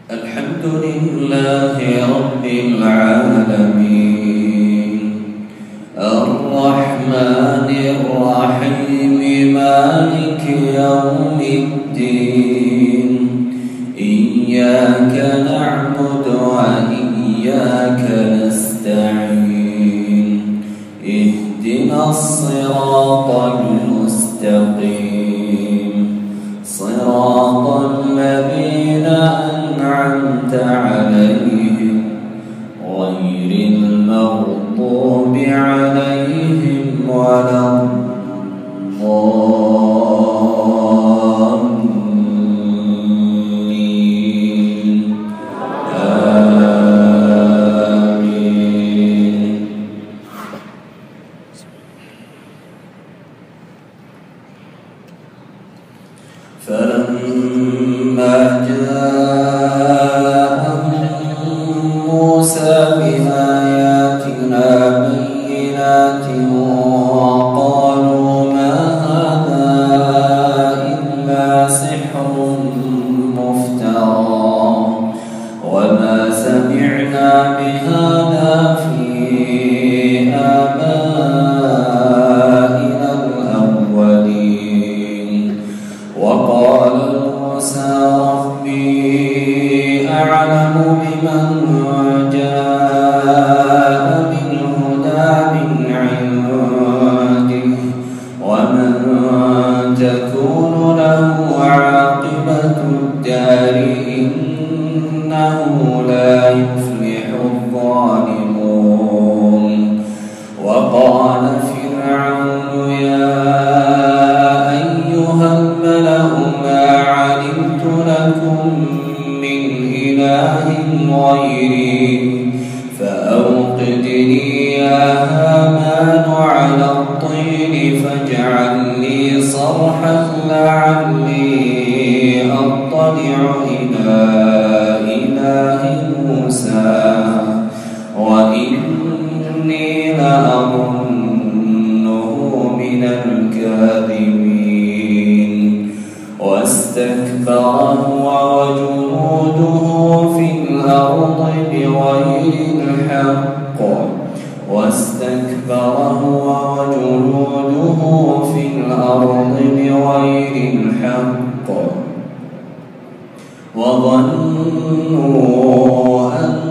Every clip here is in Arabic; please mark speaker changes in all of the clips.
Speaker 1: الحمد لله رب العالمين الرحمن الرحيم مالك يوم الدين إياك نعبد وإياك نستعين اهدنا الصراط المستقيم صراط الذين أنعمت عليهم غير المغضوب عليهم ولا الضالين آمين. فلما جاءهم موسى بآياتنا بينات قالوا ما هذا إلا سحر مفترى وما سمعنا بهذا في آبائنا الأولين. وقال موسى ربي أعلم بمن جاء بالهدى من عنده ومن تكون له عاقبة الدار إنه لا يفلح الظالمون. وقال فرعون يا أيها الملأ ما علمت لكم من إله غيري فأوقد لي يا هامان على الطين فاجعل لي صرحا لعلي أطلع إلى إله موسى وإني لأظنه من الكاذبين. واستكبر هو وجنوده في الأرض بغير الحق وظنوا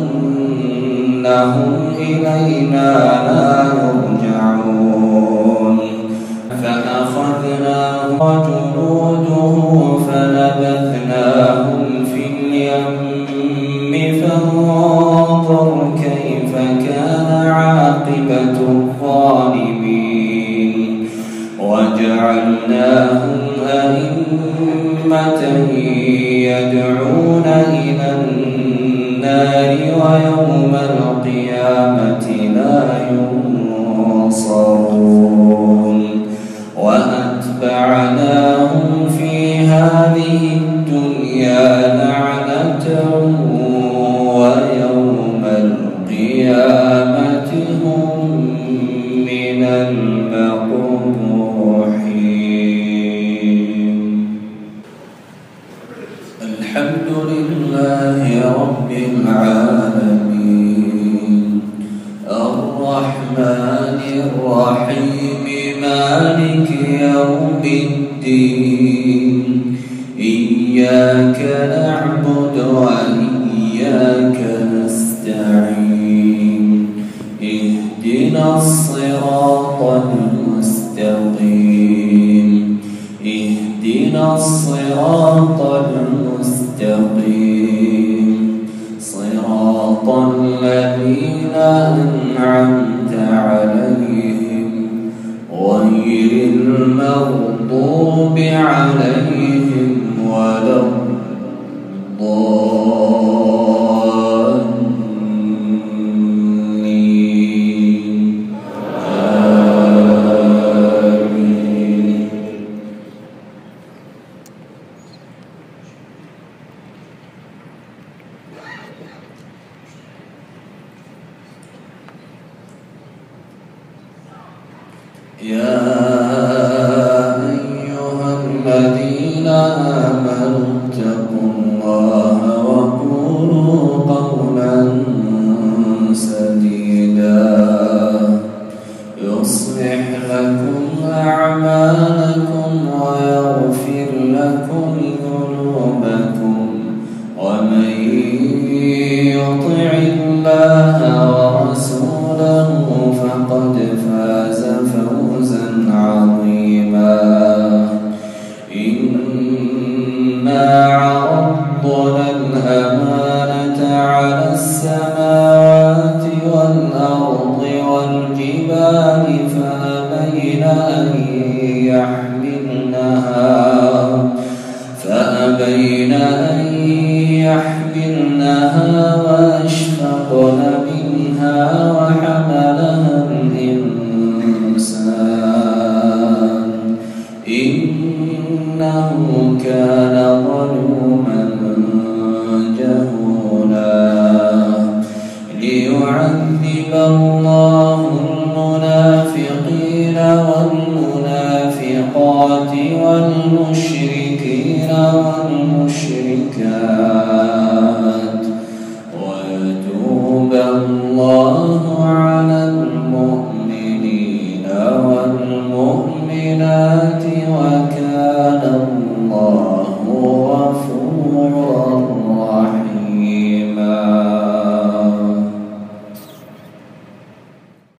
Speaker 1: أنهم إلينا لا يرجعون. فأخذناه وجنوده فنبذناهم في اليم فانظر كيف كان عاقبة الظالمين. وجعلناهم أئمة يدعون إلى النار ويوم القيامة لا ينصرون. وأتبعناهم في هذه الدنيا لعنة ويوم القيامة هم من المقبوحين. الحمد لله رب العالمين الرحمن الرحيم مالك يوم الدين إياك نعبد وإياك نستعين اهدنا الصراط المستقيم اهدنا الصراط المستقيم صراط الذين أنعمت عليهم غير المغضوب عليهم ولا الضالين آمين. يا أيها الذين آمنوا اتقوا الله وكونوا الأمانة على السماوات والأرض والجبال فأبين أن يحملنها وأشفقن منها وحملها الإنسان إنه كان ظلوما جهولا ليعذب الله المنافقين والمنافقات والمشركين